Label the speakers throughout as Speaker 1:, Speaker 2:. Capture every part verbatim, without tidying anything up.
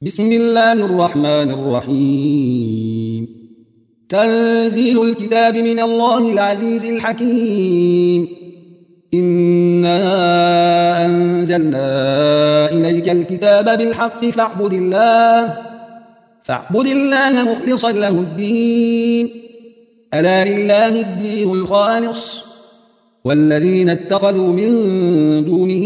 Speaker 1: بسم الله الرحمن الرحيم. تنزيل الكتاب من الله العزيز الحكيم. إنا أنزلنا إليك الكتاب بالحق فاعبد الله فاعبد الله مخلصا له الدين، ألا لله الدين الخالص، والذين اتخذوا من دونه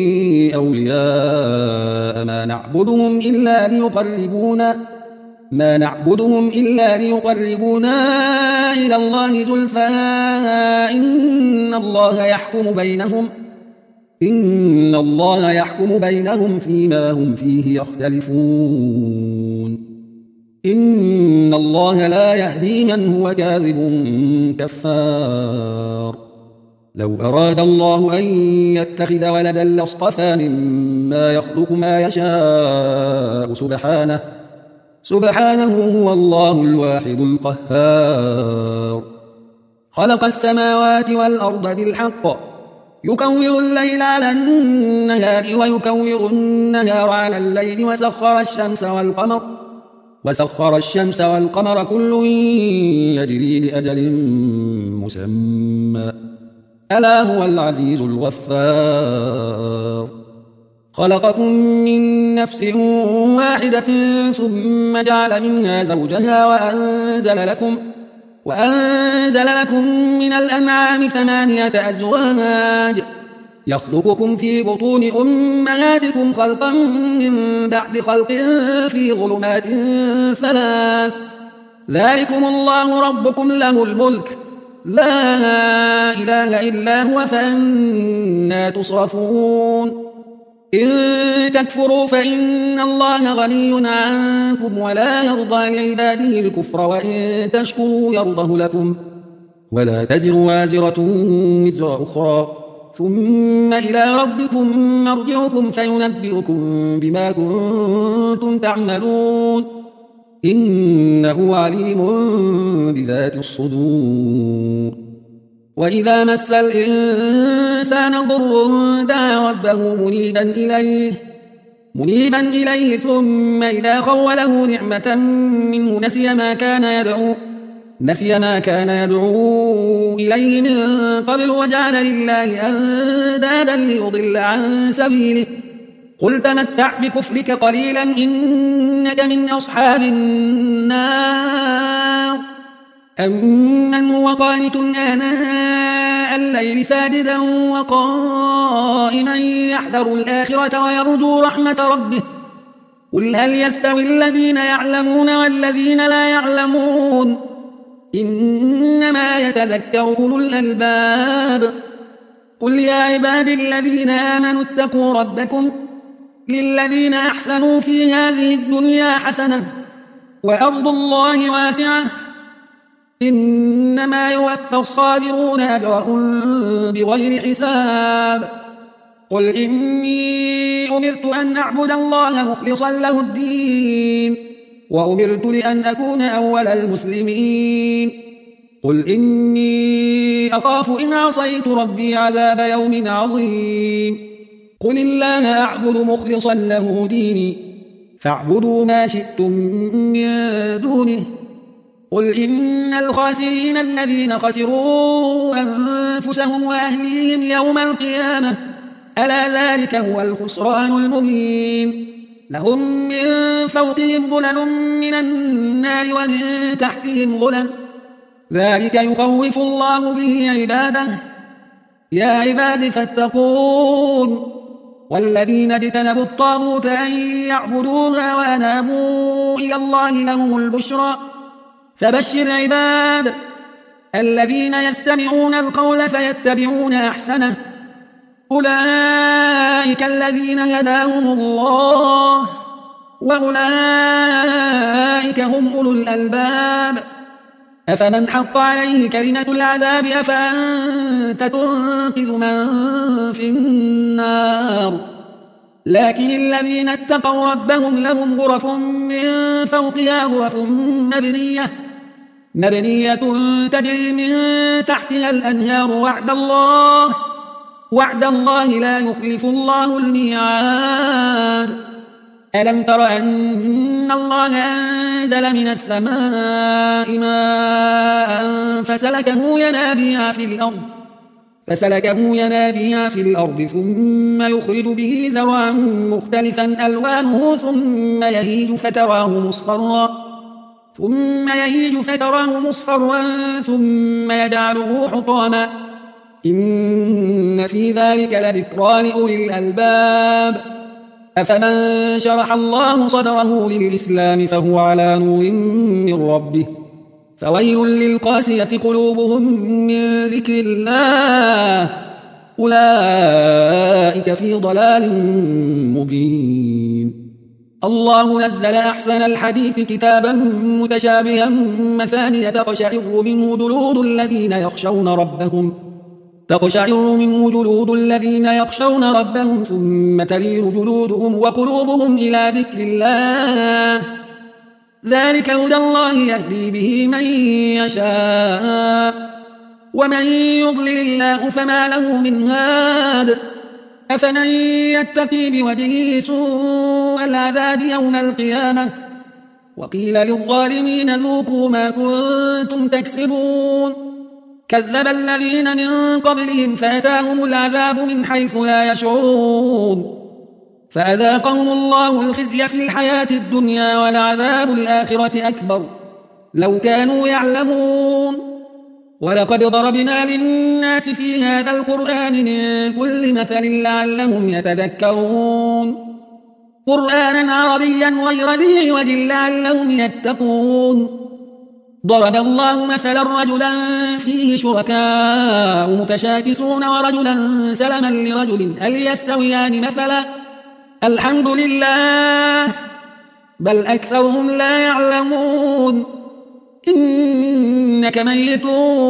Speaker 1: أولياء ما نعبدهم إلا ليقربونا ما نعبدهم إلا ليقربونا إلى الله زلفى إن الله يحكم بينهم إن الله يحكم بينهم فيما هم فيه يختلفون. إن الله لا يهدي من هو كاذب كفار. لو أراد الله أن يتخذ ولدا لاصطفى مما يخلق ما يشاء سبحانه سبحانه هو الله الواحد القهار. خلق السماوات والأرض بالحق، يكور الليل على النهار ويكور النهار على الليل، وسخر الشمس والقمر وسخر الشمس والقمر كل يجري لأجل مسمى، ألا هو العزيز الغفار. خلقكم من نفس واحدة ثم جعل منها زوجها وأنزل لكم وأنزل لكم من الأنعام ثمانية أزواج، يخلقكم في بطون أمهاتكم خلقا من بعد خلق في ظلمات ثلاث، ذلكم الله ربكم له الملك لا إله إلا هو، فأنى تصرفون. إن تكفروا فإن الله غني عنكم ولا يرضى لعباده الكفر، وإن تشكروا يرضه لكم، ولا تزر وازرة وزر أخرى، ثم إلى ربكم مرجعكم فينبئكم بما كنتم تعملون، إنه عليم بذات الصدور. وإذا مس الإنسان ضر دعا ربه منيبا إليه منيبا إليه ثم إذا خوله نعمة منه نسي ما كان يدعو نسي ما كان يدعو إليه من قبل، وجعل لله أندادا ليضل عن سبيله. قل تمتع بكفرك قليلا إنك من أصحاب النار. أمن هو قانت آناء الليل ساجدا وقائما يحذر الآخرة ويرجو رحمة ربه، قل هل يستوي الذين يعلمون والذين لا يعلمون، إنما يتذكر أولو الألباب. قل يا عبادي الذين آمنوا اتقوا ربكم، للذين أحسنوا في هذه الدنيا حسنة وأرض الله واسعة، إنما يوفى الصابرون أجرهم بغير حساب. قل إني أمرت أن أعبد الله مخلصا له الدين، وأمرت لأن أكون أول المسلمين. قل إني أخاف إن عصيت ربي عذاب يوم عظيم. قل الله أعبد مخلصا له ديني، فاعبدوا ما شئتم من دونه. قل إن الخاسرين الذين خسروا أنفسهم وأهليهم يوم القيامة، ألا ذلك هو الخسران المبين. لهم من فوقهم ظلل من النار ومن تحتهم ظلل، ذلك يخوف الله به عباده. يا عباد فاتقون. والذين اجتنبوا الطاغوت أن يعبدوها وأنابوا إلى الله لهم البشرى. فبشر عباد الذين يستمعون القول فيتبعون أحسنه، أولئك الذين هداهم الله، وأولئك هم أولو الألباب. أفمن حق عليه كلمة العذاب أفأنت تنقذ من في النار. لكن الذين اتقوا ربهم لهم غرف من فوقها غرف مبنية مبنية تجري من تحتها الأنهار، وعد الله وعد الله لا يخلف الله الميعاد. ألم تر أن الله أنزل من السماء ماء فسلكه ينابيع في الأرض فسلكه ينابيع في الأرض ثم يخرج به زرعا مختلفا ألوانه ثم يهيج فتراه مصفرا ثم يهيج فتراه مصفرا ثم يجعله حطاما إن في ذلك لذكرى لأولي الألباب أفمن شرح الله صدره للإسلام فهو على نور من ربه فويل للقاسية قلوبهم من ذكر الله أولئك في ضلال مبين. الله نزل أحسن الحديث كتابا متشابها مثانية تقشعر منه جلود الذين يخشون ربهم تقشعر منه جلود الذين يخشون ربهم ثم تلين جلودهم وقلوبهم إلى ذكر الله ذلك هدى الله يهدي به من يشاء ومن يضلل الله فما له من هاد أفمن يتقي بوجهه سوء العذاب يوم القيامة وقيل للظالمين ذوقوا ما كنتم تكسبون كذب الذين من قبلهم فأتاهم العذاب من حيث لا يشعرون فأذاقهم الله الخزي في الحياة الدنيا ولعذاب الآخرة أكبر لو كانوا يعلمون ولقد ضربنا للناس في هذا القرآن من كل مثل لعلهم يتذكرون قرآنا عربيا غير ذي عوج لعلهم يتقون ضرب الله مثلا رجلا فيه شركاء متشاكسون ورجلا سلما لرجل هل يستويان مثلا الحمد لله بل أكثرهم لا يعلمون إنك ميت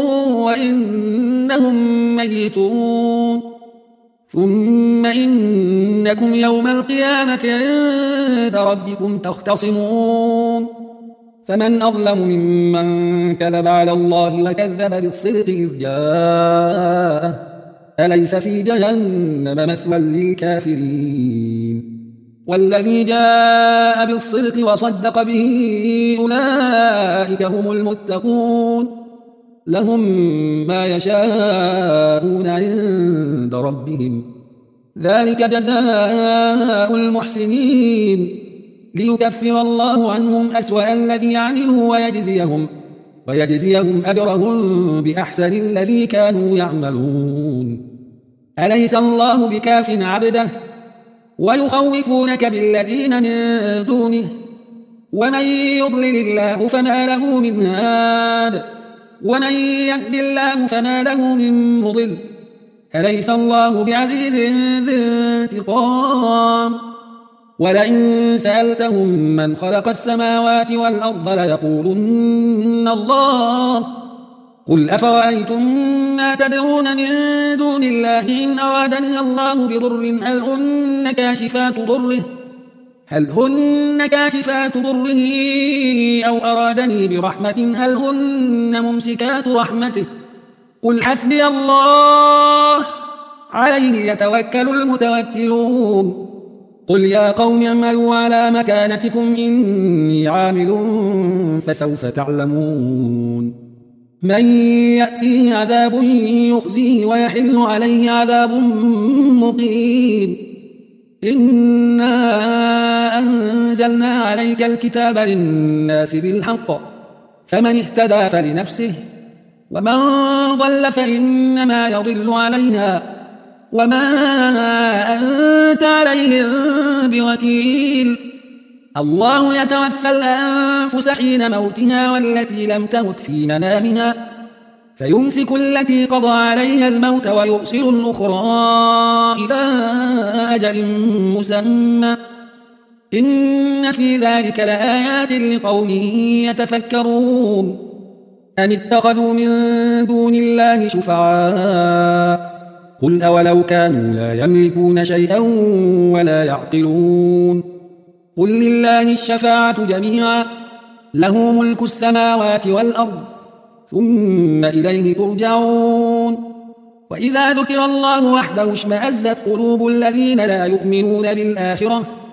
Speaker 1: وإنهم ميتون ثم إنكم يوم القيامة عند ربكم تختصمون فمن أظلم ممن كذب على الله وكذب بالصدق إذ جاءه أليس في جهنم مثوى للكافرين والذي جاء بالصدق وصدق به أولئك هم المتقون لهم ما يشاءون عند ربهم ذلك جزاء المحسنين ليكفر الله عنهم أسوأ الذي عملوا ويجزيهم ويجزيهم أجرهم بأحسن الذي كانوا يعملون أليس الله بكاف عبده ويخوفونك بالذين من دونه ومن يضلل الله فما له من هاد ومن يهد الله فما له من مضل أليس الله بعزيز ذي انتقام ولئن سألتهم من خلق السماوات والأرض ليقولن الله قل أفرأيتم ما تدعون من دون الله إن أرادني الله بضر هل هن كاشفات ضره هل هن كاشفات ضره أو أرادني برحمة هل هن ممسكات رحمته قل حسبي الله عليه يتوكل المتوكلون قل يا قوم اعملوا على مكانتكم إني عامل فسوف تعلمون من يأتيه عذاب يخزيه ويحل عليه عذاب مقيم إنا أنزلنا عليك الكتاب للناس بالحق فمن اهتدى فلنفسه ومن ضل فإنما يضل عليها وما أنت عليهم بوكيل الله يتوفى الأنفس حين موتها والتي لم تمت في منامها فيمسك التي قضى عليها الموت ويرسل الأخرى إلى أجل مسمى إن في ذلك لآيات لقوم يتفكرون أم اتخذوا من دون الله شفعاء قل أولو كانوا لا يملكون شيئا ولا يعقلون قل لله الشفاعة جميعا له ملك السماوات والأرض ثم إليه ترجعون وإذا ذكر الله وحده اشمأزت قلوب الذين لا يؤمنون بالآخرة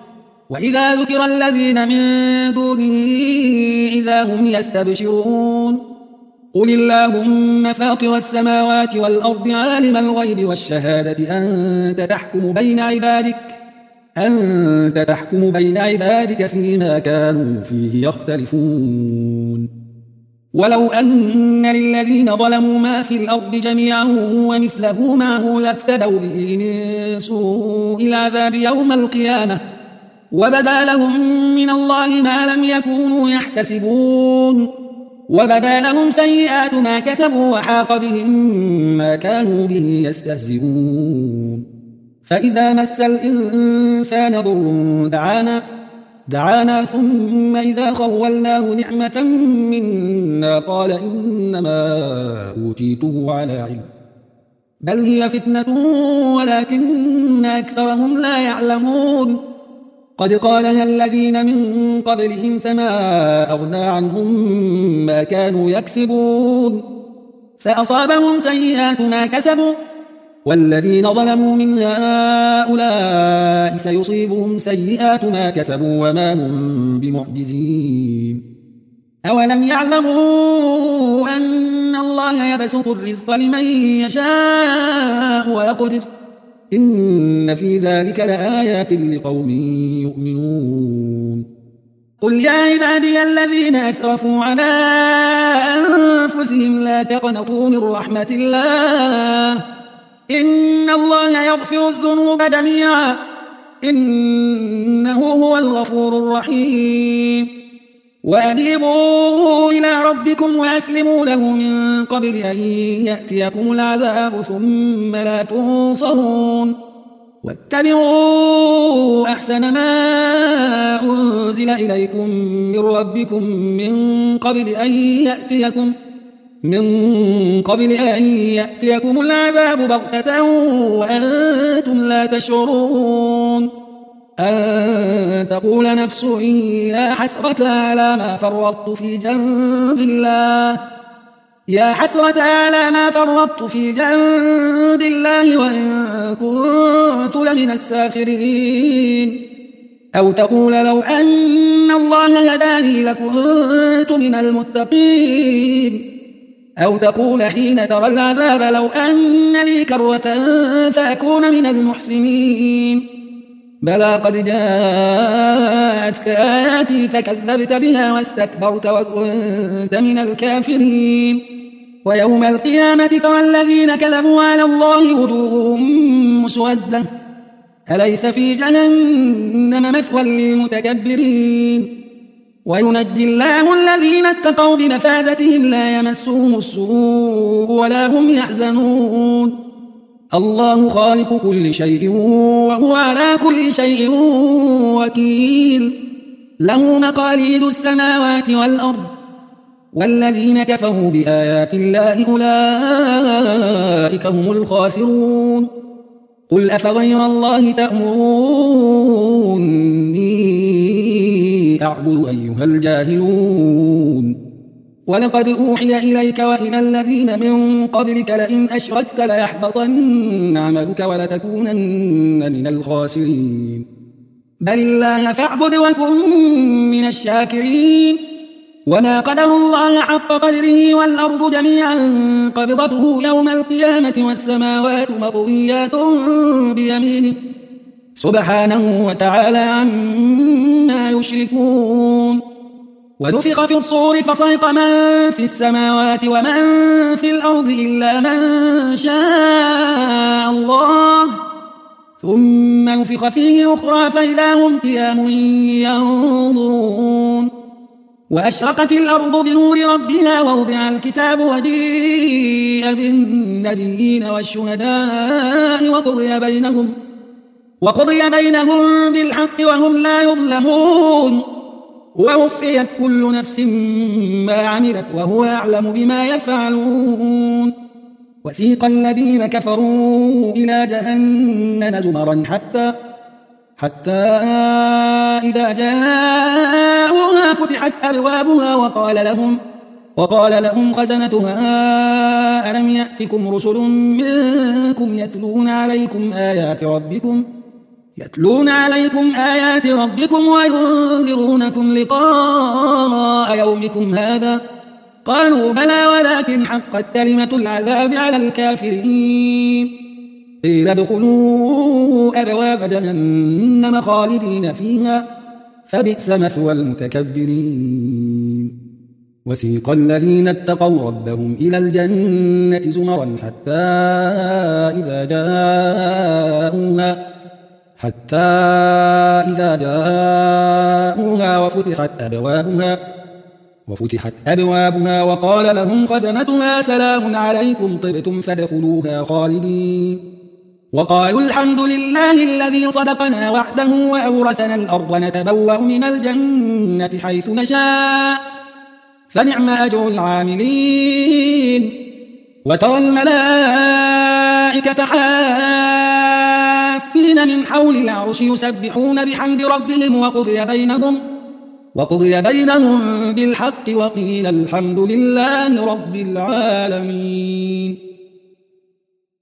Speaker 1: وإذا ذكر الذين من دونه إذا هم يستبشرون قل اللهم فاطر السماوات والأرض عالم الغيب والشهادة أنت تحكم بين عبادك أنت تحكم بين عبادك فيما كانوا فيه يختلفون ولو أن للذين ظلموا ما في الأرض جميعا ومثله معه لافتدوا به من سوء العذاب يوم القيامة وبدا لهم من الله ما لم يكونوا يحتسبون وبدا لهم سيئات ما كسبوا وحاق بهم ما كانوا به يستهزئون فإذا مس الإنسان ضر دعانا دعانا ثم إذا خولناه نعمة منا قال إنما أوتيته على علم بل هي فتنة ولكن أكثرهم لا يعلمون قد قالها الذين من قبلهم فما أغنى عنهم ما كانوا يكسبون فأصابهم سيئات ما كسبوا والذين ظلموا من هؤلاء سيصيبهم سيئات ما كسبوا وما هم بمعجزين أولم يعلموا أن الله يبسط الرزق لمن يشاء ويقدر إن في ذلك لآيات لقوم يؤمنون قل يا عبادي الذين أسرفوا على أنفسهم لا تقنطوا من رحمة الله إن الله يغفر الذنوب جميعا إنه هو الغفور الرحيم وأنيبوا إلى ربكم وأسلموا له من قبل أن يأتيكم العذاب ثم لا تنصرون واتبعوا أحسن ما أنزل إليكم من ربكم من قبل أن يأتيكم من قبل أن يأتيكم العذاب بغتة وأنتم لا تشعرون أن تقول نفس يا حسرة على ما فرطت في جنب الله يا حسرة على ما فرطت في جنب الله وإن كنت لمن الساخرين أو تقول لو أن الله هداني لكنت من المتقين أو تقول حين ترى العذاب لو أن لي كرة فأكون من المحسنين بلى قد جاءتك آياتي فكذبت بها واستكبرت وكنت من الكافرين ويوم القيامة ترى الذين كذبوا على الله وجوههم مسودة أليس في جهنم مثوى للمتكبرين وينجي الله الذين اتقوا بمفازتهم لا يمسهم السوء ولا هم يحزنون الله خالق كل شيء وهو على كل شيء وكيل له مقاليد السماوات والأرض والذين كفروا بآيات الله أولئك هم الخاسرون قل أفغير الله تأمروني أعبد أيها الجاهلون ولقد أوحي إليك وإلى الذين من قبلك لئن أشركت ليحبطن عملك ولتكونن من الخاسرين بل الله فاعبد وكن من الشاكرين وما قدر الله حق قدره والأرض جميعا قبضته يوم القيامة والسماوات مطويات بيمينه سبحانه وتعالى عما يشركون ونفخ في الصور فصعق من في السماوات ومن في الأرض إلا من شاء الله ثم نفخ فيه أخرى فإذا هم قيام ينظرون وأشرقت الأرض بنور ربها ووضع الكتاب وجيء بالنبيين والشهداء وقضي بينهم وقضي بينهم بالحق وهم لا يظلمون ووفيت كل نفس ما عملت وهو أعلم بما يفعلون وسيق الذين كفروا إلى جهنم زمرا حتى حتى إذا جاءوها فتحت أبوابها وقال لهم وقال لهم خزنتها ألم يأتكم رسل منكم يتلون عليكم آيات ربكم يتلون عليكم آيات ربكم وينذرونكم لقاء يومكم هذا قالوا بلى ولكن حقت كلمة العذاب على الكافرين قيل ادخلوا أبواب جهنم خالدين فيها فبئس مثوى المتكبرين وسيق الذين اتقوا ربهم إلى الجنة زمرا حتى إذا جاءوها حتى إذا جاءوها وفتحت أبوابها وفتحت أبوابها وقال لهم خزنتها سلام عليكم طبتم فادخلوها خالدين وقالوا الحمد لله الذي صدقنا وعده وأورثنا الأرض نتبوأ من الجنة حيث نشاء فنعم أجر العاملين وترى الملائكة حافين من حول العرش يسبحون بحمد ربهم وقضي بينهم وقضي بينهم بالحق وقيل الحمد لله رب العالمين.